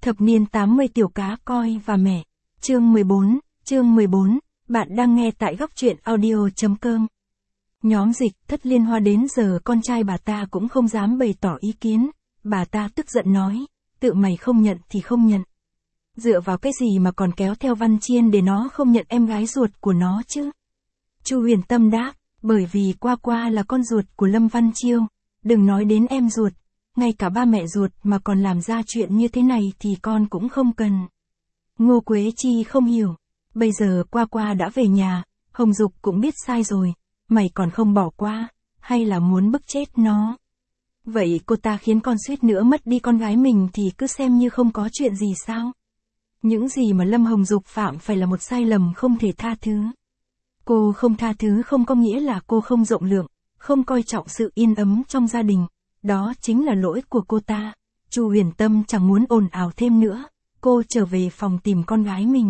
Thập niên 80 tiểu cá coi và mẹ. Chương 14, bạn đang nghe tại góc truyện audio.com. Nhóm Dịch Thất Liên Hoa đến giờ con trai bà ta cũng không dám bày tỏ ý kiến, bà ta tức giận nói, tự mày không nhận thì không nhận. Dựa vào cái gì mà còn kéo theo Văn Chiên để nó không nhận em gái ruột của nó chứ? Chu Huyền Tâm đáp, bởi vì Qua Qua là con ruột của Lâm Văn Chiêu, đừng nói đến em ruột, ngay cả ba mẹ ruột mà còn làm ra chuyện như thế này thì con cũng không cần. Ngô Quế Chi không hiểu, bây giờ Qua Qua đã về nhà, Hồng Dục cũng biết sai rồi, mày còn không bỏ qua, hay là muốn bức chết nó? Vậy cô ta khiến con suýt nữa mất đi con gái mình thì cứ xem như không có chuyện gì sao? Những gì mà Lâm Hồng Dục phạm phải là một sai lầm không thể tha thứ. Cô không tha thứ không có nghĩa là cô không rộng lượng, không coi trọng sự yên ấm trong gia đình. Đó chính là lỗi của cô ta. Chu Huyền Tâm chẳng muốn ồn ào thêm nữa. Cô trở về phòng tìm con gái mình.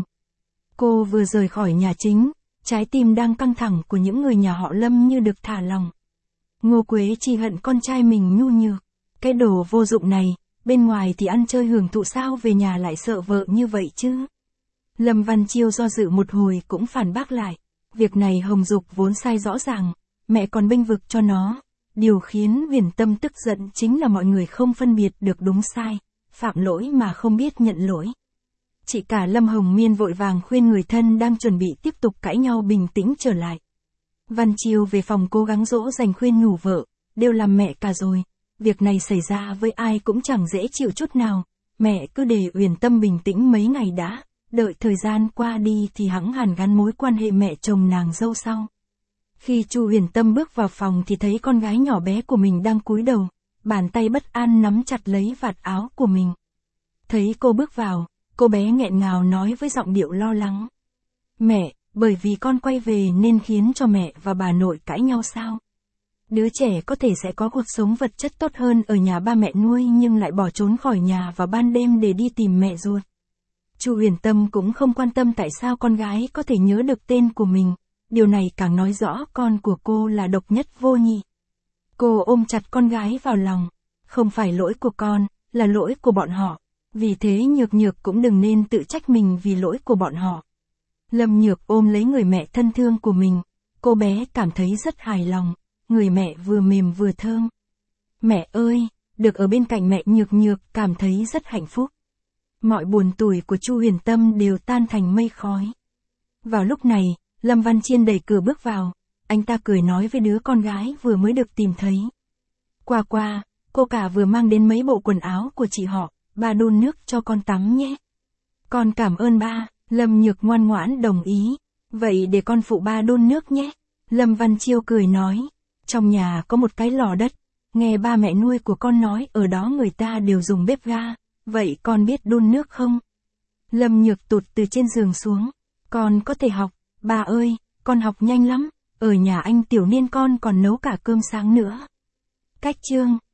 Cô vừa rời khỏi nhà chính, trái tim đang căng thẳng của những người nhà họ Lâm như được thả lỏng. Ngô Quế Chi hận con trai mình nhu nhược. Cái đồ vô dụng này, bên ngoài thì ăn chơi hưởng thụ sao về nhà lại sợ vợ như vậy chứ? Lâm Văn Chiêu do dự một hồi cũng phản bác lại. Việc này Hồng Dục vốn sai rõ ràng, mẹ còn bênh vực cho nó. Điều khiến Huyền Tâm tức giận chính là mọi người không phân biệt được đúng sai, phạm lỗi mà không biết nhận lỗi. Chị cả Lâm Hồng Miên vội vàng khuyên người thân đang chuẩn bị tiếp tục cãi nhau bình tĩnh trở lại. Văn Chiêu về phòng cố gắng dỗ dành khuyên nhủ vợ, đều làm mẹ cả rồi, việc này xảy ra với ai cũng chẳng dễ chịu chút nào, mẹ cứ để Huyền Tâm bình tĩnh mấy ngày đã, đợi thời gian qua đi thì hẵng hàn gắn mối quan hệ mẹ chồng nàng dâu sau. Khi Chu Huyền Tâm bước vào phòng thì thấy con gái nhỏ bé của mình đang cúi đầu, bàn tay bất an nắm chặt lấy vạt áo của mình. Thấy cô bước vào, cô bé nghẹn ngào nói với giọng điệu lo lắng. Mẹ, bởi vì con quay về nên khiến cho mẹ và bà nội cãi nhau sao? Đứa trẻ có thể sẽ có cuộc sống vật chất tốt hơn ở nhà ba mẹ nuôi nhưng lại bỏ trốn khỏi nhà vào ban đêm để đi tìm mẹ ruột. Chu Huyền Tâm cũng không quan tâm tại sao con gái có thể nhớ được tên của mình. Điều này càng nói rõ con của cô là độc nhất vô nhị. Cô ôm chặt con gái vào lòng. Không phải lỗi của con, là lỗi của bọn họ. Vì thế Nhược Nhược cũng đừng nên tự trách mình vì lỗi của bọn họ. Lâm Nhược ôm lấy người mẹ thân thương của mình. Cô bé cảm thấy rất hài lòng. Người mẹ vừa mềm vừa thơm. Mẹ ơi, được ở bên cạnh mẹ Nhược Nhược cảm thấy rất hạnh phúc. Mọi buồn tủi của Chu Huyền Tâm đều tan thành mây khói. Vào lúc này, Lâm Văn Chiên đẩy cửa bước vào, anh ta cười nói với đứa con gái vừa mới được tìm thấy. Qua Qua, cô cả vừa mang đến mấy bộ quần áo của chị họ, ba đun nước cho con tắm nhé. Con cảm ơn ba, Lâm Nhược ngoan ngoãn đồng ý. Vậy để con phụ ba đun nước nhé. Lâm Văn Chiêu cười nói, trong nhà có một cái lò đất, nghe ba mẹ nuôi của con nói ở đó người ta đều dùng bếp ga, vậy con biết đun nước không? Lâm Nhược tụt từ trên giường xuống, con có thể học. Bà ơi, con học nhanh lắm, ở nhà anh Tiểu Niên con còn nấu cả cơm sáng nữa. Cách chương